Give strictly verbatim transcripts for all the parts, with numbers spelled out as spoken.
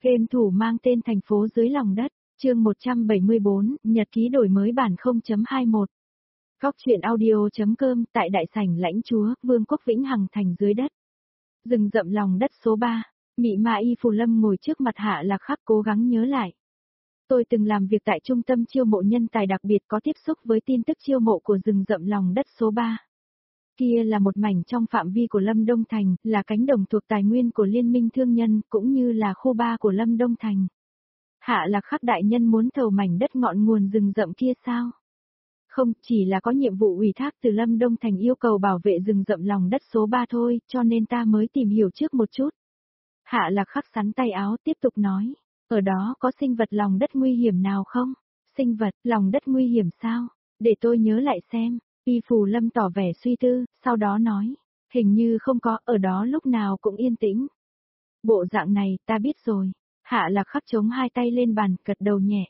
Game thủ mang tên thành phố dưới lòng đất, chương một trăm bảy mươi bốn, nhật ký đổi mới bản không chấm hai mốt. Góc truyện audio.com tại đại sảnh lãnh chúa, Vương quốc Vĩnh Hằng thành dưới đất. Rừng rậm lòng đất số ba, Mị Ma Y Phù Lâm ngồi trước mặt Hạ Lạc Khắc cố gắng nhớ lại. Tôi từng làm việc tại trung tâm chiêu mộ nhân tài đặc biệt có tiếp xúc với tin tức chiêu mộ của rừng rậm lòng đất số ba. Kia là một mảnh trong phạm vi của Lâm Đông Thành, là cánh đồng thuộc tài nguyên của Liên minh Thương nhân, cũng như là khu ba của Lâm Đông Thành. Hạ Lạc Khắc đại nhân muốn thầu mảnh đất ngọn nguồn rừng rậm kia sao? Không, chỉ là có nhiệm vụ ủy thác từ Lâm Đông Thành yêu cầu bảo vệ rừng rậm lòng đất số ba thôi, cho nên ta mới tìm hiểu trước một chút. Hạ Lạc Khắc sắn tay áo tiếp tục nói, ở đó có sinh vật lòng đất nguy hiểm nào không? Sinh vật, lòng đất nguy hiểm sao? Để tôi nhớ lại xem. Y Phù Lâm tỏ vẻ suy tư, sau đó nói, hình như không có, ở đó lúc nào cũng yên tĩnh. Bộ dạng này, ta biết rồi. Hạ Lạc Khắc chống hai tay lên bàn, gật đầu nhẹ.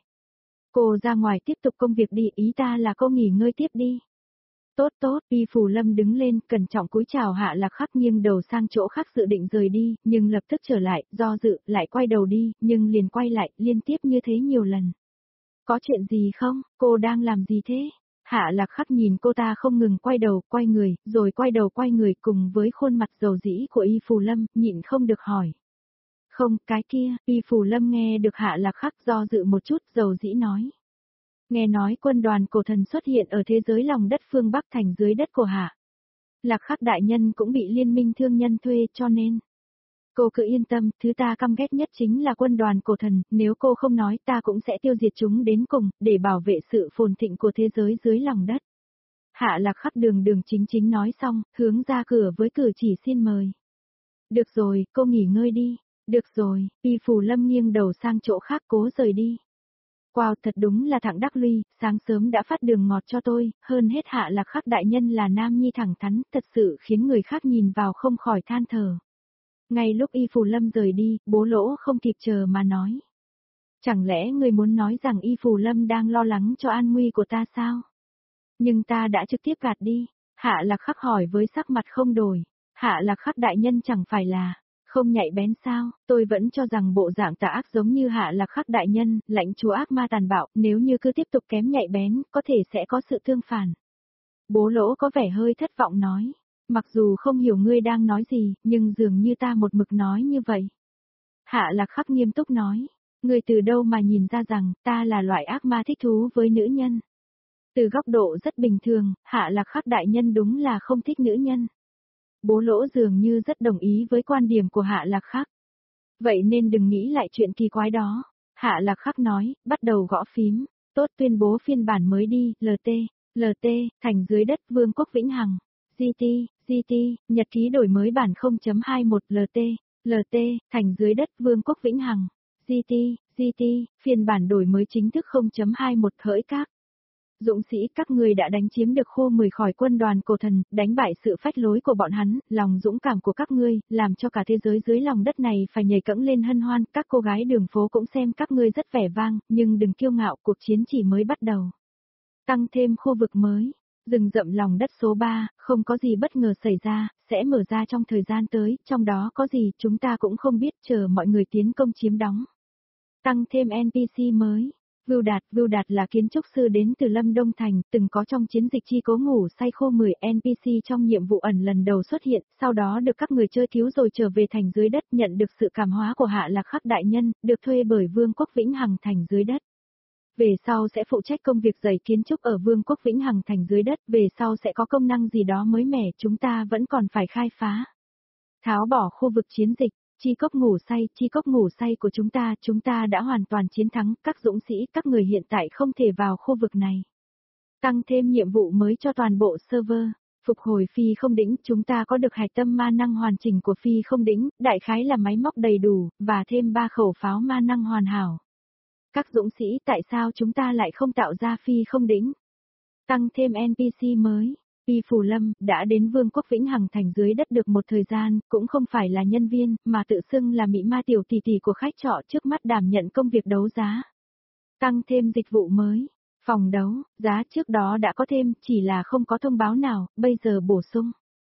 Cô ra ngoài tiếp tục công việc đi, ý ta là cô nghỉ ngơi tiếp đi. Tốt tốt, Y Phù Lâm đứng lên, cẩn trọng cúi chào Hạ Lạc Khắc nghiêng đầu sang chỗ khác dự định rời đi, nhưng lập tức trở lại, do dự, lại quay đầu đi, nhưng liền quay lại, liên tiếp như thế nhiều lần. Có chuyện gì không, cô đang làm gì thế? Hạ Lạc Khắc nhìn cô ta không ngừng quay đầu, quay người, rồi quay đầu quay người cùng với khuôn mặt dầu dĩ của Y Phù Lâm, nhịn không được hỏi. Không, cái kia, Y Phù Lâm nghe được Hạ Lạc Khắc do dự một chút, dầu dĩ nói. Nghe nói quân đoàn cổ thần xuất hiện ở thế giới lòng đất phương Bắc thành dưới đất của Hạ Lạc Khắc đại nhân cũng bị liên minh thương nhân thuê cho nên. Cô cứ yên tâm, thứ ta căm ghét nhất chính là quân đoàn cổ thần, nếu cô không nói ta cũng sẽ tiêu diệt chúng đến cùng, để bảo vệ sự phồn thịnh của thế giới dưới lòng đất. Hạ Lạc Khắc đường đường chính chính nói xong, hướng ra cửa với cử chỉ xin mời. Được rồi, cô nghỉ ngơi đi. Được rồi, Y Phù Lâm nghiêng đầu sang chỗ khác cố rời đi. Wow, thật đúng là thằng đắc luy, sáng sớm đã phát đường ngọt cho tôi, hơn hết Hạ Lạc Khắc đại nhân là nam nhi thẳng thắn, thật sự khiến người khác nhìn vào không khỏi than thở. Ngay lúc Y Phù Lâm rời đi, Bố Lỗ không kịp chờ mà nói. Chẳng lẽ người muốn nói rằng Y Phù Lâm đang lo lắng cho an nguy của ta sao? Nhưng ta đã trực tiếp gạt đi. Hạ Lạc Khắc hỏi với sắc mặt không đổi. Hạ Lạc Khắc đại nhân chẳng phải là không nhạy bén sao? Tôi vẫn cho rằng bộ dạng tà ác giống như Hạ Lạc Khắc đại nhân, lãnh chúa ác ma tàn bạo, nếu như cứ tiếp tục kém nhạy bén, có thể sẽ có sự tương phản. Bố Lỗ có vẻ hơi thất vọng nói. Mặc dù không hiểu ngươi đang nói gì, nhưng dường như ta một mực nói như vậy. Hạ Lạc Khắc nghiêm túc nói, ngươi từ đâu mà nhìn ra rằng ta là loại ác ma thích thú với nữ nhân. Từ góc độ rất bình thường, Hạ Lạc Khắc đại nhân đúng là không thích nữ nhân. Bố Lỗ dường như rất đồng ý với quan điểm của Hạ Lạc Khắc. Vậy nên đừng nghĩ lại chuyện kỳ quái đó. Hạ Lạc Khắc nói, bắt đầu gõ phím. Tốt, tuyên bố phiên bản mới đi, lờ tê, lờ tê, thành dưới đất Vương quốc Vĩnh Hằng. giê tê, giê tê, nhật ký đổi mới bản không chấm hai mốt lờ tê, lờ tê, thành dưới đất Vương quốc Vĩnh Hằng. giê tê, giê tê, phiên bản đổi mới chính thức không chấm hai mốt hỡi các. Dũng sĩ, các người đã đánh chiếm được khu mười khỏi quân đoàn cổ thần, đánh bại sự phách lối của bọn hắn, lòng dũng cảm của các ngươi, làm cho cả thế giới dưới lòng đất này phải nhảy cẫng lên hân hoan, các cô gái đường phố cũng xem các ngươi rất vẻ vang, nhưng đừng kiêu ngạo, cuộc chiến chỉ mới bắt đầu. Tăng thêm khu vực mới. Rừng rậm lòng đất số ba, không có gì bất ngờ xảy ra, sẽ mở ra trong thời gian tới, trong đó có gì chúng ta cũng không biết, chờ mọi người tiến công chiếm đóng. Tăng thêm en pê xê mới. Vưu Đạt, Vưu Đạt là kiến trúc sư đến từ Lâm Đông Thành, từng có trong chiến dịch chi cố ngủ say khô mười en pê xê trong nhiệm vụ ẩn lần đầu xuất hiện, sau đó được các người chơi cứu rồi trở về thành dưới đất, nhận được sự cảm hóa của Hạ Lạc Khắc đại nhân, được thuê bởi Vương quốc Vĩnh Hằng thành dưới đất. Về sau sẽ phụ trách công việc dày kiến trúc ở Vương quốc Vĩnh Hằng thành dưới đất, về sau sẽ có công năng gì đó mới mẻ, chúng ta vẫn còn phải khai phá. Tháo bỏ khu vực chiến dịch, chi cốc ngủ say, chi cốc ngủ say của chúng ta, chúng ta đã hoàn toàn chiến thắng, các dũng sĩ, các người hiện tại không thể vào khu vực này. Tăng thêm nhiệm vụ mới cho toàn bộ server, phục hồi phi không đỉnh, chúng ta có được hạch tâm ma năng hoàn chỉnh của phi không đỉnh, đại khái là máy móc đầy đủ, và thêm ba khẩu pháo ma năng hoàn hảo. Các dũng sĩ, tại sao chúng ta lại không tạo ra phi không đỉnh? Tăng thêm en pê xê mới. Y Phù Lâm đã đến Vương quốc Vĩnh Hằng thành dưới đất được một thời gian, cũng không phải là nhân viên, mà tự xưng là Mị Ma tiểu tỷ tỷ của khách trọ trước mắt đảm nhận công việc đấu giá. Tăng thêm dịch vụ mới. Phòng đấu, giá trước đó đã có thêm, chỉ là không có thông báo nào, bây giờ bổ sung.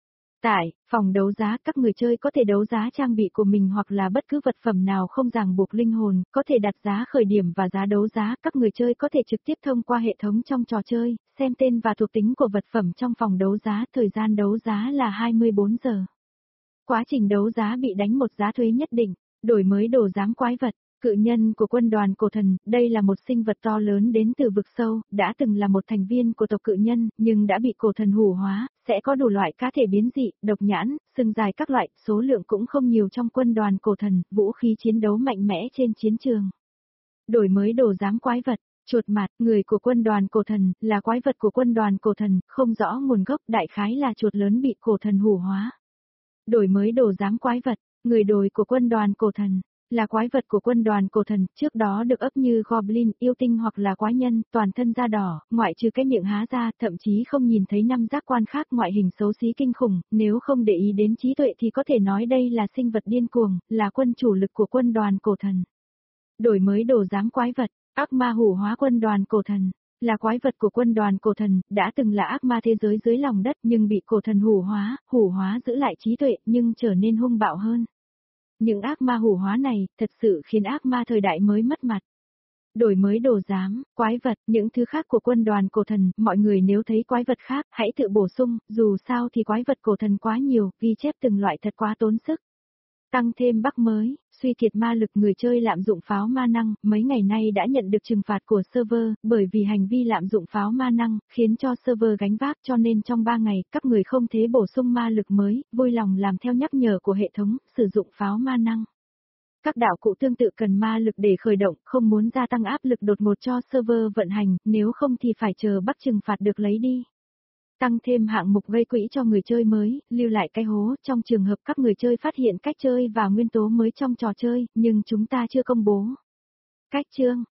Tại phòng đấu giá, các người chơi có thể đấu giá trang bị của mình hoặc là bất cứ vật phẩm nào không ràng buộc linh hồn, có thể đặt giá khởi điểm và giá đấu giá. Các người chơi có thể trực tiếp thông qua hệ thống trong trò chơi, xem tên và thuộc tính của vật phẩm trong phòng đấu giá. Thời gian đấu giá là hai mươi bốn giờ. Quá trình đấu giá bị đánh một giá thuế nhất định. Đổi mới đồ giám quái vật. Cự nhân của quân đoàn cổ thần, đây là một sinh vật to lớn đến từ vực sâu, đã từng là một thành viên của tộc cự nhân, nhưng đã bị cổ thần hủ hóa, sẽ có đủ loại cá thể biến dị, độc nhãn, sừng dài các loại, số lượng cũng không nhiều trong quân đoàn cổ thần, vũ khí chiến đấu mạnh mẽ trên chiến trường. Đổi mới đồ giám quái vật. Chuột mặt, người của quân đoàn cổ thần, là quái vật của quân đoàn cổ thần, không rõ nguồn gốc, đại khái là chuột lớn bị cổ thần hủ hóa. Đổi mới đồ giám quái vật, người đồi của quân đoàn cổ thần. Là quái vật của quân đoàn cổ thần, trước đó được ấp như goblin, yêu tinh hoặc là quái nhân, toàn thân da đỏ, ngoại trừ cái miệng há ra, thậm chí không nhìn thấy năm giác quan khác, ngoại hình xấu xí kinh khủng, nếu không để ý đến trí tuệ thì có thể nói đây là sinh vật điên cuồng, là quân chủ lực của quân đoàn cổ thần. Đổi mới đồ giám quái vật, ác ma hủ hóa quân đoàn cổ thần. Là quái vật của quân đoàn cổ thần, đã từng là ác ma thế giới dưới lòng đất nhưng bị cổ thần hủ hóa, hủ hóa giữ lại trí tuệ nhưng trở nên hung bạo hơn. Những ác ma hủ hóa này, thật sự khiến ác ma thời đại mới mất mặt. Đổi mới đồ giám, quái vật, những thứ khác của quân đoàn cổ thần, mọi người nếu thấy quái vật khác, hãy tự bổ sung, dù sao thì quái vật cổ thần quá nhiều, ghi chép từng loại thật quá tốn sức. Tăng thêm bug mới, suy kiệt ma lực người chơi lạm dụng pháo ma năng, mấy ngày nay đã nhận được trừng phạt của server, bởi vì hành vi lạm dụng pháo ma năng, khiến cho server gánh vác cho nên trong ba ngày, các người không thể bổ sung ma lực mới, vui lòng làm theo nhắc nhở của hệ thống, sử dụng pháo ma năng. Các đạo cụ tương tự cần ma lực để khởi động, không muốn gia tăng áp lực đột ngột cho server vận hành, nếu không thì phải chờ bắt trừng phạt được lấy đi. Tăng thêm hạng mục gây quỹ cho người chơi mới, lưu lại cái hố trong trường hợp các người chơi phát hiện cách chơi và nguyên tố mới trong trò chơi, nhưng chúng ta chưa công bố. Cách chương,